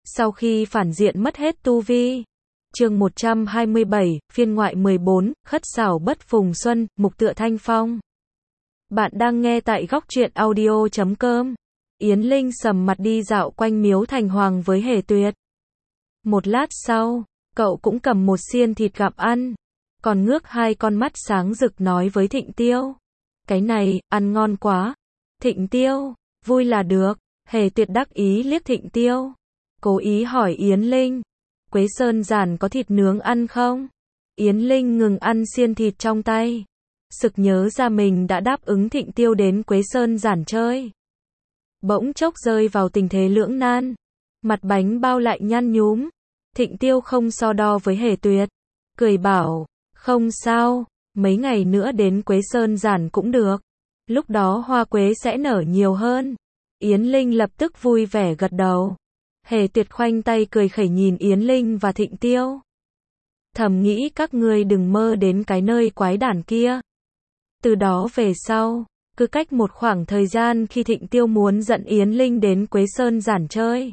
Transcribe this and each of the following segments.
Sau khi phản diện mất hết tu vi. Chương 127, phiên ngoại 14, khất xảo bất phùng xuân, mục tựa thanh phong. Bạn đang nghe tại góc truyện audio.com. Yến Linh sầm mặt đi dạo quanh miếu thành hoàng với Hề Tuyệt. Một lát sau, cậu cũng cầm một xiên thịt gặm ăn, còn ngước hai con mắt sáng rực nói với Thịnh Tiêu. Cái này, ăn ngon quá. Thịnh Tiêu, vui là được. Hề Tuyệt đắc ý liếc Thịnh Tiêu. Cố ý hỏi Yến Linh, Quế Sơn Giản có thịt nướng ăn không? Yến Linh ngừng ăn xiên thịt trong tay, sực nhớ ra mình đã đáp ứng Thịnh Tiêu đến Quế Sơn Giản chơi. Bỗng chốc rơi vào tình thế lưỡng nan, mặt bánh bao lại nhăn nhúm. Thịnh Tiêu không so đo với Hề Tuyệt, cười bảo, không sao, mấy ngày nữa đến Quế Sơn Giản cũng được, lúc đó hoa quế sẽ nở nhiều hơn. Yến Linh lập tức vui vẻ gật đầu. Hề Tuyệt khoanh tay cười khẩy nhìn Yến Linh và Thịnh Tiêu. Thầm nghĩ các ngươi đừng mơ đến cái nơi quái đản kia. Từ đó về sau, cứ cách một khoảng thời gian khi Thịnh Tiêu muốn dẫn Yến Linh đến Quế Sơn Giản chơi,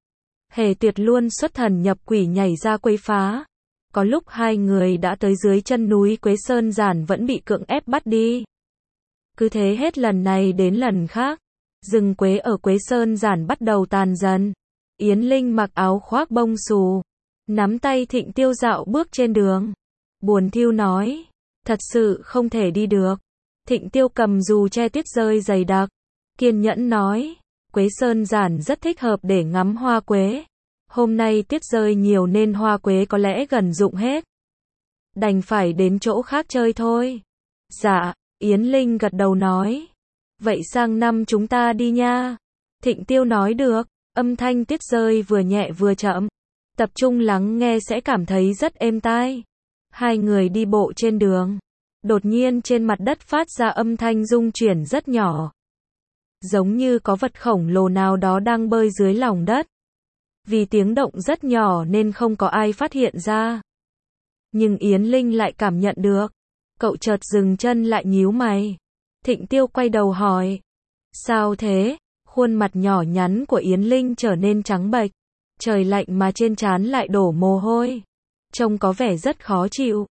Hề Tuyệt luôn xuất thần nhập quỷ nhảy ra quấy phá. Có lúc hai người đã tới dưới chân núi Quế Sơn Giản vẫn bị cưỡng ép bắt đi. Cứ thế hết lần này đến lần khác, rừng quế ở Quế Sơn Giản bắt đầu tàn dần. Yến Linh mặc áo khoác bông xù, nắm tay Thịnh Tiêu dạo bước trên đường. Buồn thiu nói, thật sự không thể đi được. Thịnh Tiêu cầm dù che tuyết rơi dày đặc, kiên nhẫn nói, Quế Sơn Giản rất thích hợp để ngắm hoa quế. Hôm nay tuyết rơi nhiều nên hoa quế có lẽ gần rụng hết. Đành phải đến chỗ khác chơi thôi. Dạ, Yến Linh gật đầu nói. Vậy sang năm chúng ta đi nha. Thịnh Tiêu nói được. Âm thanh tuyết rơi vừa nhẹ vừa chậm. Tập trung lắng nghe sẽ cảm thấy rất êm tai. Hai người đi bộ trên đường. Đột nhiên trên mặt đất phát ra âm thanh rung chuyển rất nhỏ. Giống như có vật khổng lồ nào đó đang bơi dưới lòng đất. Vì tiếng động rất nhỏ nên không có ai phát hiện ra. Nhưng Yến Linh lại cảm nhận được. Cậu chợt dừng chân lại nhíu mày. Thịnh Tiêu quay đầu hỏi. Sao thế? Khuôn mặt nhỏ nhắn của Yến Linh trở nên trắng bệch. Trời lạnh mà trên trán lại đổ mồ hôi. Trông có vẻ rất khó chịu.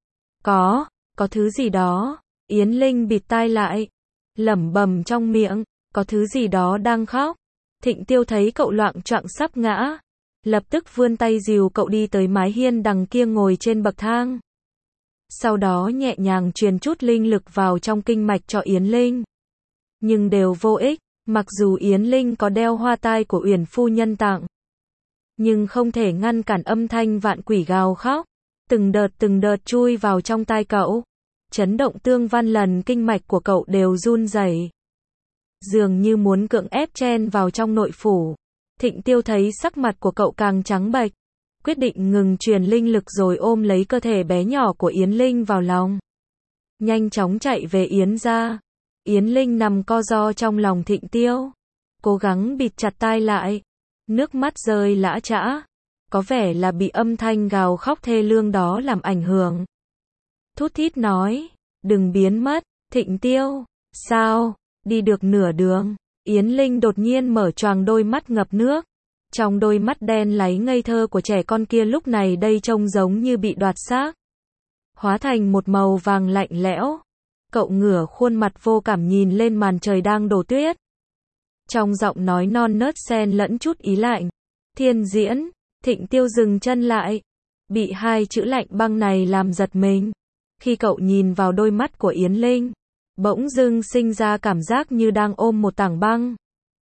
Có thứ gì đó. Yến Linh bịt tai lại, lẩm bẩm trong miệng, có thứ gì đó đang khóc. Thịnh Tiêu thấy cậu loạng choạng sắp ngã, lập tức vươn tay dìu cậu đi tới mái hiên đằng kia ngồi trên bậc thang. Sau đó nhẹ nhàng truyền chút linh lực vào trong kinh mạch cho Yến Linh. Nhưng đều vô ích, mặc dù Yến Linh có đeo hoa tai của Uyển phu nhân tặng, nhưng không thể ngăn cản âm thanh vạn quỷ gào khóc, từng đợt chui vào trong tai cậu, chấn động tương van lần kinh mạch của cậu đều run rẩy, dường như muốn cưỡng ép chen vào trong nội phủ. Thịnh Tiêu thấy sắc mặt của cậu càng trắng bệch, quyết định ngừng truyền linh lực rồi ôm lấy cơ thể bé nhỏ của Yến Linh vào lòng, nhanh chóng chạy về Yến gia. Yến Linh nằm co ro trong lòng Thịnh Tiêu, cố gắng bịt chặt tai lại, nước mắt rơi lã chã, có vẻ là bị âm thanh gào khóc thê lương đó làm ảnh hưởng. Thút thít nói, đừng biến mất. Thịnh Tiêu, sao? Đi được nửa đường, Yến Linh đột nhiên mở choàng đôi mắt ngập nước. Trong đôi mắt đen láy ngây thơ của trẻ con kia lúc này đây trông giống như bị đoạt xác, hóa thành một màu vàng lạnh lẽo. Cậu ngửa khuôn mặt vô cảm nhìn lên màn trời đang đổ tuyết. Trong giọng nói non nớt xen lẫn chút ý lạnh. Thiên Diễn. Thịnh Tiêu dừng chân lại, bị hai chữ lạnh băng này làm giật mình. Khi cậu nhìn vào đôi mắt của Yến Linh, bỗng dưng sinh ra cảm giác như đang ôm một tảng băng.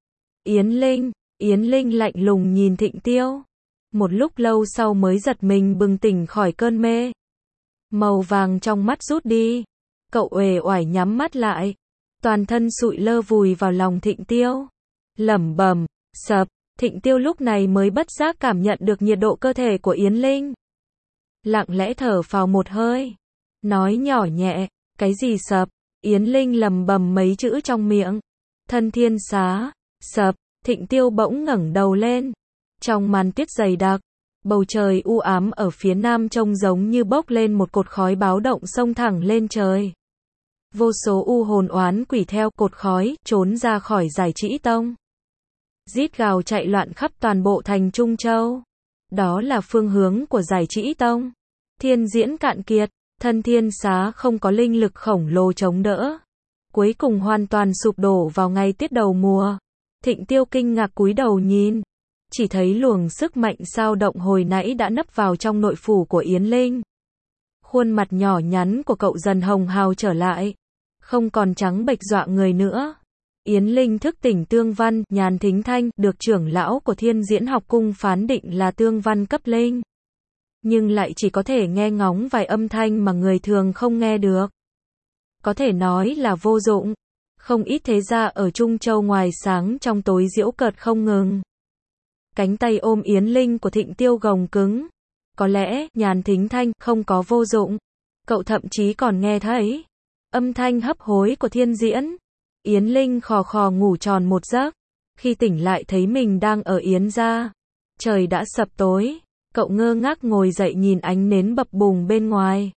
Yến Linh lạnh lùng nhìn Thịnh Tiêu. Một lúc lâu sau mới giật mình bừng tỉnh khỏi cơn mê. Màu vàng trong mắt rút đi. Cậu uể oải nhắm mắt lại, toàn thân sụi lơ vùi vào lòng Thịnh Tiêu, lẩm bẩm, sập. Thịnh Tiêu lúc này mới bất giác cảm nhận được nhiệt độ cơ thể của Yến Linh. Lặng lẽ thở phào một hơi, nói nhỏ nhẹ, cái gì sập? Yến Linh lẩm bẩm mấy chữ trong miệng. Thân thiên xá, sập. Thịnh Tiêu bỗng ngẩng đầu lên. Trong màn tuyết dày đặc, bầu trời u ám ở phía nam trông giống như bốc lên một cột khói báo động xông thẳng lên trời. Vô số u hồn oán quỷ theo cột khói trốn ra khỏi Giải Trĩ Tông, rít gào chạy loạn khắp toàn bộ thành Trung Châu. Đó là phương hướng của Giải Trĩ Tông. Thiên diễn cạn kiệt, Thân Thiên Xá không có linh lực khổng lồ chống đỡ. Cuối cùng hoàn toàn sụp đổ vào ngày tiết đầu mùa. Thịnh Tiêu kinh ngạc cúi đầu nhìn. Chỉ thấy luồng sức mạnh sao động hồi nãy đã nấp vào trong nội phủ của Yến Linh. Khuôn mặt nhỏ nhắn của cậu dần hồng hào trở lại. Không còn trắng bệch dọa người nữa. Yến Linh thức tỉnh tương văn, Nhàn Thính Thanh, được trưởng lão của Thiên Diễn Học Cung phán định là tương văn cấp linh. Nhưng lại chỉ có thể nghe ngóng vài âm thanh mà người thường không nghe được. Có thể nói là vô dụng. Không ít thế gia ở Trung Châu ngoài sáng trong tối giễu cợt không ngừng. Cánh tay ôm Yến Linh của Thịnh Tiêu gồng cứng. Có lẽ, Nhàn Thính Thanh không có vô dụng. Cậu thậm chí còn nghe thấy âm thanh hấp hối của Thiên Diễn. Yến Linh khò khò ngủ tròn một giấc. Khi tỉnh lại thấy mình đang ở Yến gia. Trời đã sập tối. Cậu ngơ ngác ngồi dậy nhìn ánh nến bập bùng bên ngoài.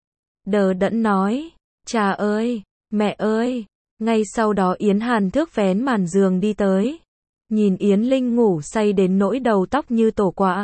Đờ đẫn nói, cha ơi, mẹ ơi. Ngay sau đó Yến Hàn Thước vén màn giường đi tới. Nhìn Yến Linh ngủ say đến nỗi đầu tóc như tổ quạ.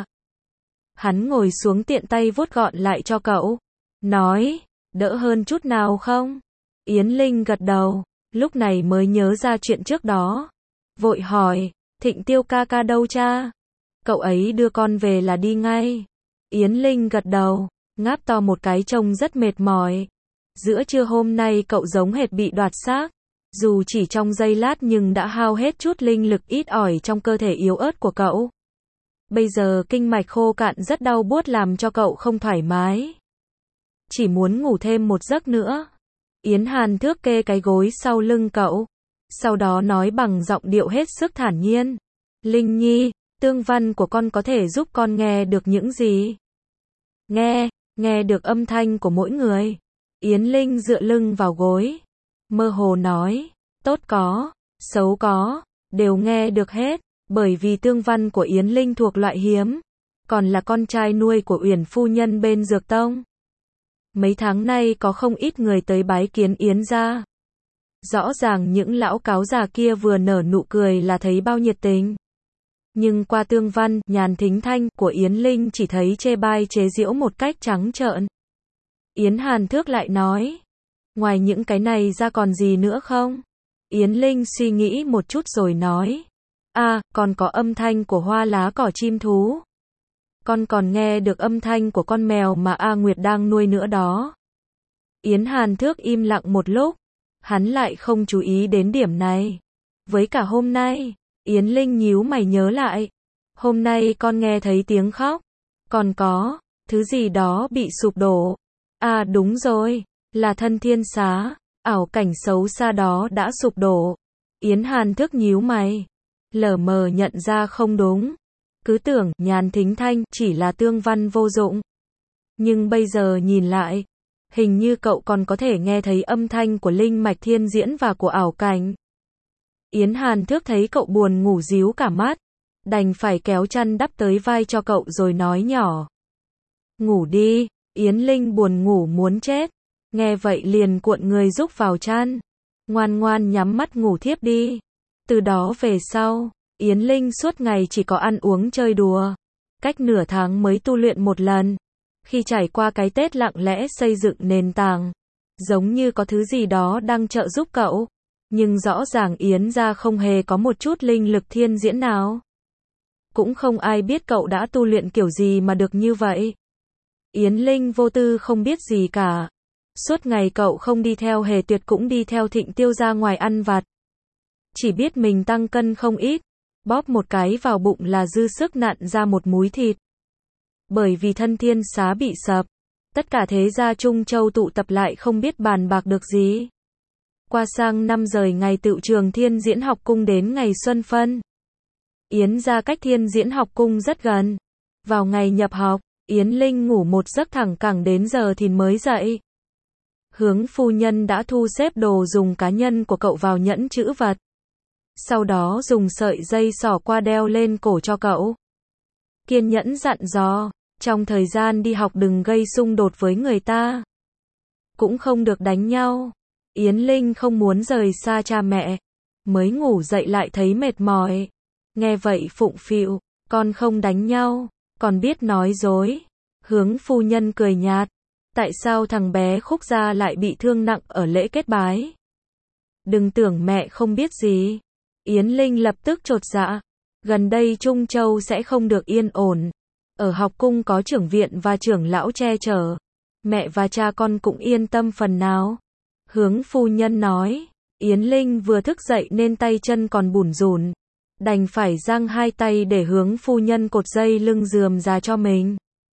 Hắn ngồi xuống tiện tay vuốt gọn lại cho cậu. Nói, đỡ hơn chút nào không? Yến Linh gật đầu, lúc này mới nhớ ra chuyện trước đó. Vội hỏi, Thịnh Tiêu ca ca đâu cha? Cậu ấy đưa con về là đi ngay. Yến Linh gật đầu, ngáp to một cái trông rất mệt mỏi. Giữa trưa hôm nay cậu giống hệt bị đoạt xác. Dù chỉ trong giây lát nhưng đã hao hết chút linh lực ít ỏi trong cơ thể yếu ớt của cậu. Bây giờ kinh mạch khô cạn rất đau buốt làm cho cậu không thoải mái. Chỉ muốn ngủ thêm một giấc nữa. Yến Hàn Thước kê cái gối sau lưng cậu. Sau đó nói bằng giọng điệu hết sức thản nhiên. Linh Nhi, tương văn của con có thể giúp con nghe được những gì? Nghe được âm thanh của mỗi người. Yến Linh dựa lưng vào gối. Mơ hồ nói, tốt có, xấu có, đều nghe được hết. Bởi vì tương văn của Yến Linh thuộc loại hiếm. Còn là con trai nuôi của Uyển phu nhân bên Dược Tông. Mấy tháng nay có không ít người tới bái kiến Yến gia. Rõ ràng những lão cáo già kia vừa nở nụ cười là thấy bao nhiệt tình. Nhưng qua tương văn, Nhàn Thính Thanh của Yến Linh chỉ thấy chê bai chế giễu một cách trắng trợn. Yến Hàn Thước lại nói, ngoài những cái này ra còn gì nữa không? Yến Linh suy nghĩ một chút rồi nói, còn có âm thanh của hoa lá cỏ chim thú. Con còn nghe được âm thanh của con mèo mà A Nguyệt đang nuôi nữa đó. Yến Hàn Thước im lặng một lúc. Hắn lại không chú ý đến điểm này. Với cả hôm nay, Yến Linh nhíu mày nhớ lại. Hôm nay con nghe thấy tiếng khóc. Còn có, thứ gì đó bị sụp đổ. Đúng rồi, là Thân Thiên Xá. Ảo cảnh xấu xa đó đã sụp đổ. Yến Hàn Thước nhíu mày. Lờ mờ nhận ra không đúng. Cứ tưởng Nhàn Thính Thanh chỉ là tương văn vô dụng. Nhưng bây giờ nhìn lại, hình như cậu còn có thể nghe thấy âm thanh của linh mạch thiên diễn và của ảo cảnh. Yến Hàn Thước thấy cậu buồn ngủ ríu cả mắt. Đành phải kéo chăn đắp tới vai cho cậu rồi nói nhỏ. Ngủ đi, Yến Linh buồn ngủ muốn chết. Nghe vậy liền cuộn người rúc vào chăn. Ngoan ngoan nhắm mắt ngủ thiếp đi. Từ đó về sau, Yến Linh suốt ngày chỉ có ăn uống chơi đùa. Cách nửa tháng mới tu luyện một lần. Khi trải qua cái Tết lặng lẽ xây dựng nền tảng, giống như có thứ gì đó đang trợ giúp cậu. Nhưng rõ ràng Yến gia không hề có một chút linh lực thiên diễn nào. Cũng không ai biết cậu đã tu luyện kiểu gì mà được như vậy. Yến Linh vô tư không biết gì cả. Suốt ngày cậu không đi theo Hề Tuyệt cũng đi theo Thịnh Tiêu ra ngoài ăn vặt. Chỉ biết mình tăng cân không ít. Bóp một cái vào bụng là dư sức nặn ra một múi thịt. Bởi vì Thân Thiên Xá bị sập, tất cả thế gia Trung Châu tụ tập lại không biết bàn bạc được gì. Qua sang năm rời ngày tựu trường Thiên Diễn Học Cung đến ngày Xuân Phân. Yến gia cách Thiên Diễn Học Cung rất gần. Vào ngày nhập học, Yến Linh ngủ một giấc thẳng cẳng đến giờ thì mới dậy. Hướng phu nhân đã thu xếp đồ dùng cá nhân của cậu vào nhẫn trữ vật. Sau đó dùng sợi dây xỏ qua đeo lên cổ cho cậu. Kiên nhẫn dặn dò, trong thời gian đi học đừng gây xung đột với người ta. Cũng không được đánh nhau. Yến Linh không muốn rời xa cha mẹ. Mới ngủ dậy lại thấy mệt mỏi. Nghe vậy phụng phịu, con không đánh nhau. còn biết nói dối. Hướng phu nhân cười nhạt. Tại sao thằng bé Khúc gia lại bị thương nặng ở lễ kết bái? Đừng tưởng mẹ không biết gì. Yến Linh lập tức chột dạ. Gần đây Trung Châu sẽ không được yên ổn. Ở học cung có trưởng viện và trưởng lão che chở. Mẹ và cha con cũng yên tâm phần nào. Hướng phu nhân nói. Yến Linh vừa thức dậy nên tay chân còn bủn rủn. Đành phải giang hai tay để hướng phu nhân cột dây lưng rườm ra cho mình.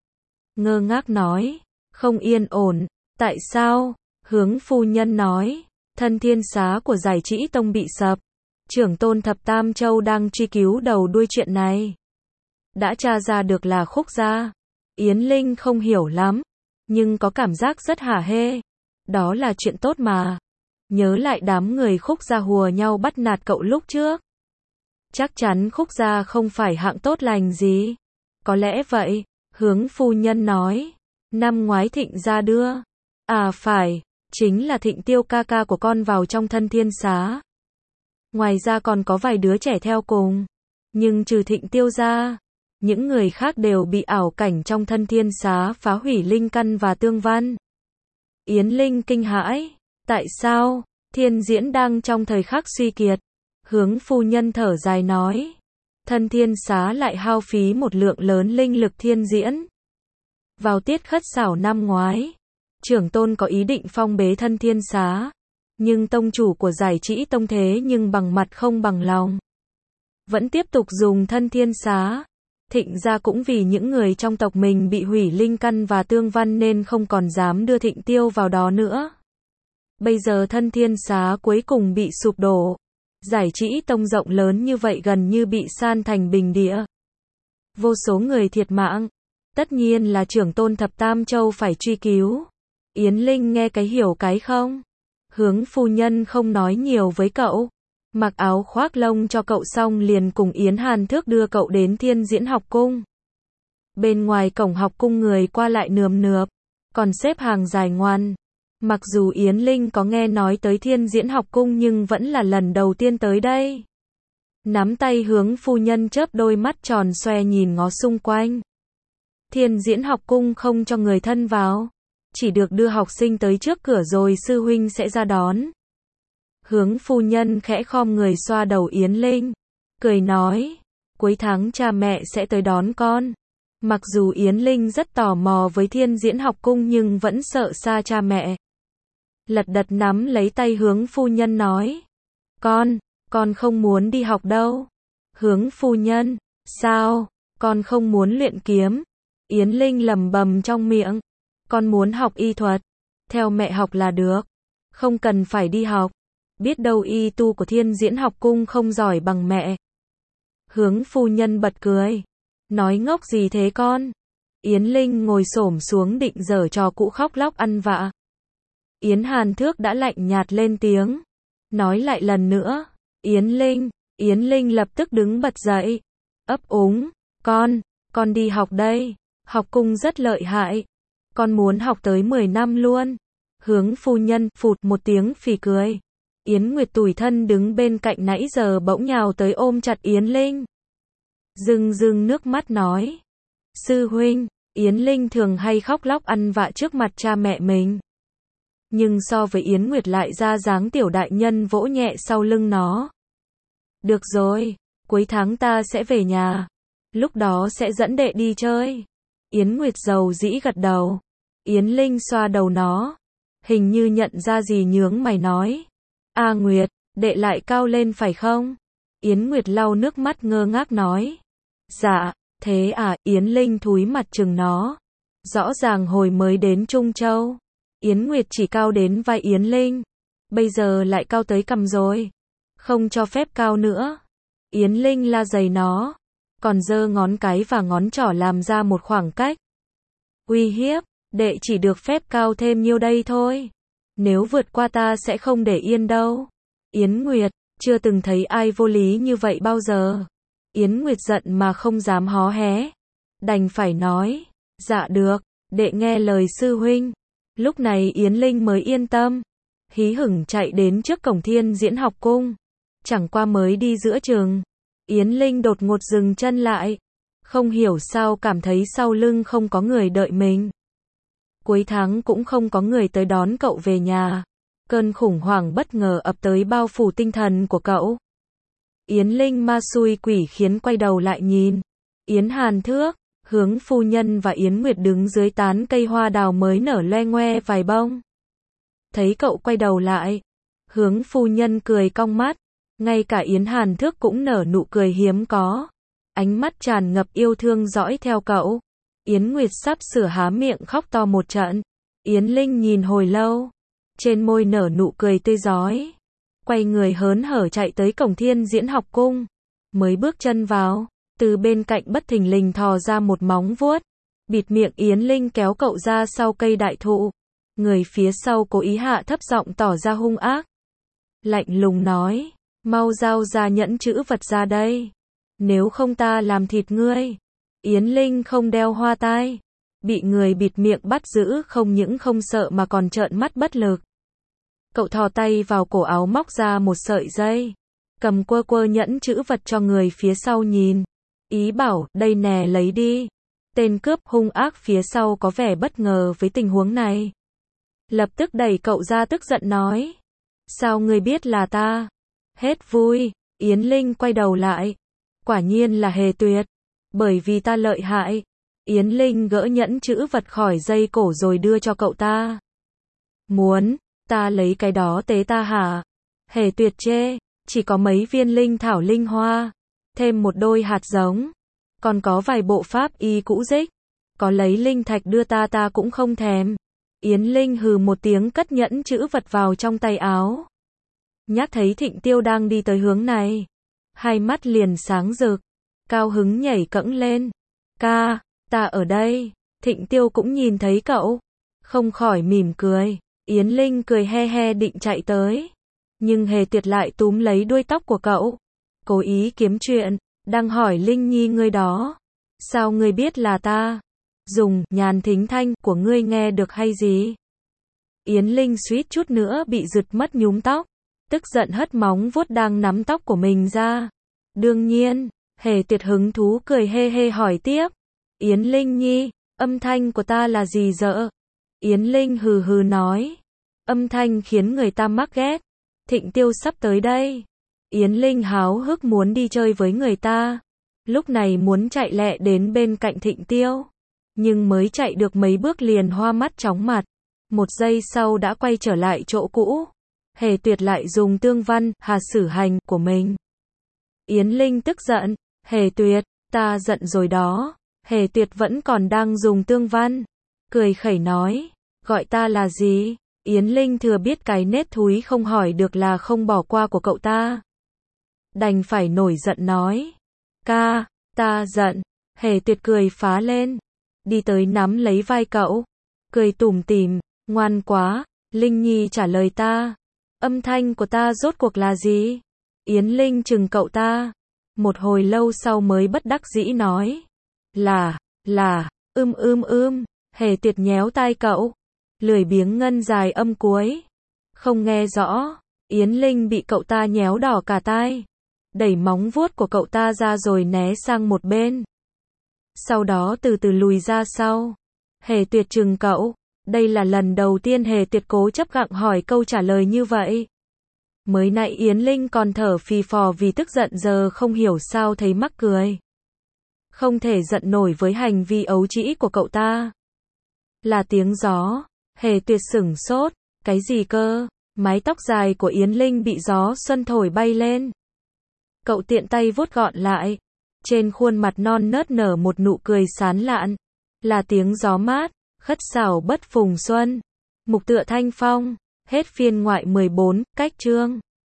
Ngơ ngác nói. Không yên ổn. Tại sao? Hướng phu nhân nói. Thân thiên xá của Giải Trĩ Tông bị sập. Trưởng tôn thập Tam Châu đang truy cứu đầu đuôi chuyện này. Đã tra ra được là Khúc gia. Yến Linh không hiểu lắm, nhưng có cảm giác rất hả hê. Đó là chuyện tốt mà. Nhớ lại đám người Khúc gia hùa nhau bắt nạt cậu lúc trước. Chắc chắn Khúc gia không phải hạng tốt lành gì. Có lẽ vậy, hướng phu nhân nói. Năm ngoái Thịnh gia đưa. À phải, chính là Thịnh Tiêu ca ca của con vào trong thân thiên xá. Ngoài ra còn có vài đứa trẻ theo cùng. Nhưng trừ Thịnh Tiêu ra, những người khác đều bị ảo cảnh trong thân thiên xá phá hủy linh căn và tương văn. Yến Linh kinh hãi. Tại sao? Thiên diễn đang trong thời khắc suy kiệt. Hướng phu nhân thở dài nói. Thân thiên xá lại hao phí một lượng lớn linh lực thiên diễn. Vào tiết Khất Sảo năm ngoái, trưởng tôn có ý định phong bế thân thiên xá. Nhưng tông chủ của Giải Trĩ Tông thế nhưng bằng mặt không bằng lòng. Vẫn tiếp tục dùng thân thiên xá. Thịnh gia cũng vì những người trong tộc mình bị hủy linh căn và tương văn nên không còn dám đưa Thịnh Tiêu vào đó nữa. Bây giờ thân thiên xá cuối cùng bị sụp đổ. Giải Trĩ Tông rộng lớn như vậy gần như bị san thành bình địa. Vô số người thiệt mạng. Tất nhiên là trưởng tôn thập Tam Châu phải truy cứu. Yến Linh nghe cái hiểu cái không? Hướng phu nhân không nói nhiều với cậu. Mặc áo khoác lông cho cậu xong liền cùng Yến Hàn Thước đưa cậu đến Thiên Diễn học cung. Bên ngoài cổng học cung người qua lại nườm nượp, còn xếp hàng dài ngoằn. Mặc dù Yến Linh có nghe nói tới Thiên Diễn học cung nhưng vẫn là lần đầu tiên tới đây. Nắm tay hướng phu nhân chớp đôi mắt tròn xoe nhìn ngó xung quanh. Thiên Diễn học cung không cho người thân vào. Chỉ được đưa học sinh tới trước cửa rồi sư huynh sẽ ra đón. Hướng phu nhân khẽ khom người xoa đầu Yến Linh. Cười nói. Cuối tháng cha mẹ sẽ tới đón con. Mặc dù Yến Linh rất tò mò với Thiên Diễn học cung nhưng vẫn sợ xa cha mẹ. Lật đật nắm lấy tay hướng phu nhân nói. Con không muốn đi học đâu. Hướng phu nhân. Sao? Con không muốn luyện kiếm. Yến Linh lẩm bẩm trong miệng. Con muốn học y thuật. Theo mẹ học là được. Không cần phải đi học. Biết đâu y tu của Thiên Diễn học cung không giỏi bằng mẹ. Hướng phu nhân bật cười. Nói ngốc gì thế con? Yến Linh ngồi xổm xuống định giở trò cũ khóc lóc ăn vạ. Yến Hàn Thước đã lạnh nhạt lên tiếng. Nói lại lần nữa. Yến Linh lập tức đứng bật dậy. Ấp úng. Con đi học đây. Học cung rất lợi hại. Con muốn học tới 10 năm luôn. Hướng phu nhân phụt một tiếng phì cười. Yến Nguyệt tủi thân đứng bên cạnh nãy giờ bỗng nhào tới ôm chặt Yến Linh. Rưng nước mắt nói. Sư huynh, Yến Linh thường hay khóc lóc ăn vạ trước mặt cha mẹ mình. Nhưng so với Yến Nguyệt lại ra dáng tiểu đại nhân vỗ nhẹ sau lưng nó. Được rồi, cuối tháng ta sẽ về nhà. Lúc đó sẽ dẫn đệ đi chơi. Yến Nguyệt giàu dĩ gật đầu. Yến Linh xoa đầu nó. Hình như nhận ra gì nhướng mày nói. A Nguyệt, đệ lại cao lên phải không? Yến Nguyệt lau nước mắt ngơ ngác nói. Dạ, thế à, Yến Linh thúi mặt chừng nó. Rõ ràng hồi mới đến Trung Châu. Yến Nguyệt chỉ cao đến vai Yến Linh. Bây giờ lại cao tới cằm rồi. Không cho phép cao nữa. Yến Linh la giày nó. Còn giơ ngón cái và ngón trỏ làm ra một khoảng cách. Uy hiếp, đệ chỉ được phép cao thêm nhiêu đây thôi. Nếu vượt qua ta sẽ không để yên đâu. Yến Nguyệt, chưa từng thấy ai vô lý như vậy bao giờ. Yến Nguyệt giận mà không dám hó hé. Đành phải nói. Dạ được, đệ nghe lời sư huynh. Lúc này Yến Linh mới yên tâm. Hí hửng chạy đến trước cổng Thiên Diễn học cung. Chẳng qua mới đi giữa chừng. Yến Linh đột ngột dừng chân lại. Không hiểu sao cảm thấy sau lưng không có người đợi mình. Cuối tháng cũng không có người tới đón cậu về nhà. Cơn khủng hoảng bất ngờ ập tới bao phủ tinh thần của cậu. Yến Linh ma xui quỷ khiến quay đầu lại nhìn. Yến Hàn Thước, Hướng phu nhân và Yến Nguyệt đứng dưới tán cây hoa đào mới nở loe ngoe vài bông. Thấy cậu quay đầu lại, Hướng phu nhân cười cong mắt, ngay cả Yến Hàn Thước cũng nở nụ cười hiếm có. Ánh mắt tràn ngập yêu thương dõi theo cậu. Yến Nguyệt sắp sửa há miệng khóc to một trận. Yến Linh nhìn hồi lâu, trên môi nở nụ cười tươi rói. Quay người hớn hở chạy tới cổng Thiên Diễn học cung. Mới bước chân vào, từ bên cạnh bất thình lình thò ra một móng vuốt. Bịt miệng Yến Linh kéo cậu ra sau cây đại thụ. Người phía sau cố ý hạ thấp giọng tỏ ra hung ác. Lạnh lùng nói, mau giao ra nhẫn chữ vật ra đây. Nếu không ta làm thịt ngươi. Yến Linh không đeo hoa tai. Bị người bịt miệng bắt giữ không những không sợ mà còn trợn mắt bất lực. Cậu thò tay vào cổ áo móc ra một sợi dây. Cầm quơ quơ nhẫn chữ vật cho người phía sau nhìn. Ý bảo, đây nè lấy đi. Tên cướp hung ác phía sau có vẻ bất ngờ với tình huống này. Lập tức đẩy cậu ra tức giận nói. Sao ngươi biết là ta? Hết vui. Yến Linh quay đầu lại. Quả nhiên là Hề Tuyệt. Bởi vì ta lợi hại. Yến Linh gỡ nhẫn chữ vật khỏi dây cổ rồi đưa cho cậu ta. Muốn, ta lấy cái đó tế ta hả? Hề Tuyệt chê, chỉ có mấy viên linh thảo linh hoa, thêm một đôi hạt giống, còn có vài bộ pháp y cũ rích, có lấy linh thạch đưa ta ta cũng không thèm. Yến Linh hừ một tiếng cất nhẫn chữ vật vào trong tay áo. Nhắc thấy Thịnh Tiêu đang đi tới hướng này, hai mắt liền sáng rực, cao hứng nhảy cẫng lên. Ca, ta ở đây. Thịnh Tiêu cũng nhìn thấy cậu, không khỏi mỉm cười. Yến Linh cười he he định chạy tới, nhưng Hề Tuyệt lại túm lấy đuôi tóc của cậu, cố ý kiếm chuyện, đang hỏi Linh Nhi ngươi đó, sao ngươi biết là ta? Dùng Nhàn Thính Thanh của ngươi nghe được hay gì? Yến Linh suýt chút nữa bị giật mất nhúm tóc, tức giận hất móng vuốt đang nắm tóc của mình ra. Đương nhiên, Hề Tuyệt hứng thú cười hê hê hỏi tiếp. Yến Linh Nhi, âm thanh của ta là gì dợ? Yến Linh hừ hừ nói. Âm thanh khiến người ta mắc ghét. Thịnh Tiêu sắp tới đây. Yến Linh háo hức muốn đi chơi với người ta. Lúc này muốn chạy lẹ đến bên cạnh Thịnh Tiêu. Nhưng mới chạy được mấy bước liền hoa mắt chóng mặt. Một giây sau đã quay trở lại chỗ cũ. Hề Tuyệt lại dùng tương văn, hà sử hành của mình. Yến Linh tức giận. Hề Tuyệt, ta giận rồi đó. Hề Tuyệt vẫn còn đang dùng tương văn. Cười khẩy nói. Gọi ta là gì? Yến Linh thừa biết cái nết thúi không hỏi được là không bỏ qua của cậu ta. Đành phải nổi giận nói. Ca, ta giận. Hề Tuyệt cười phá lên. Đi tới nắm lấy vai cậu. Cười tủm tỉm, ngoan quá. Linh Nhi trả lời ta. Âm thanh của ta rốt cuộc là gì? Yến Linh chừng cậu ta. Một hồi lâu sau mới bất đắc dĩ nói. Là, Hề Tuyệt nhéo tai cậu. Lười biếng ngân dài âm cuối. Không nghe rõ. Yến Linh bị cậu ta nhéo đỏ cả tai. Đẩy móng vuốt của cậu ta ra rồi né sang một bên. Sau đó từ từ lùi ra sau. Hề Tuyệt chừng cậu. Đây là lần đầu tiên Hề Tuyệt cố chấp gặng hỏi câu trả lời như vậy. Mới nãy Yến Linh còn thở phì phò vì tức giận, giờ không hiểu sao thấy mắc cười. Không thể giận nổi với hành vi ấu trĩ của cậu ta. Là tiếng gió. Hề Tuyệt sửng sốt. Cái gì cơ? Mái tóc dài của Yến Linh bị gió xuân thổi bay lên. Cậu tiện tay vuốt gọn lại. Trên khuôn mặt non nớt nở một nụ cười sán lạn. Là tiếng gió mát, khất xảo bất phùng xuân. Mục tựa Thanh Phong. Hết phiên ngoại 14, cách chương.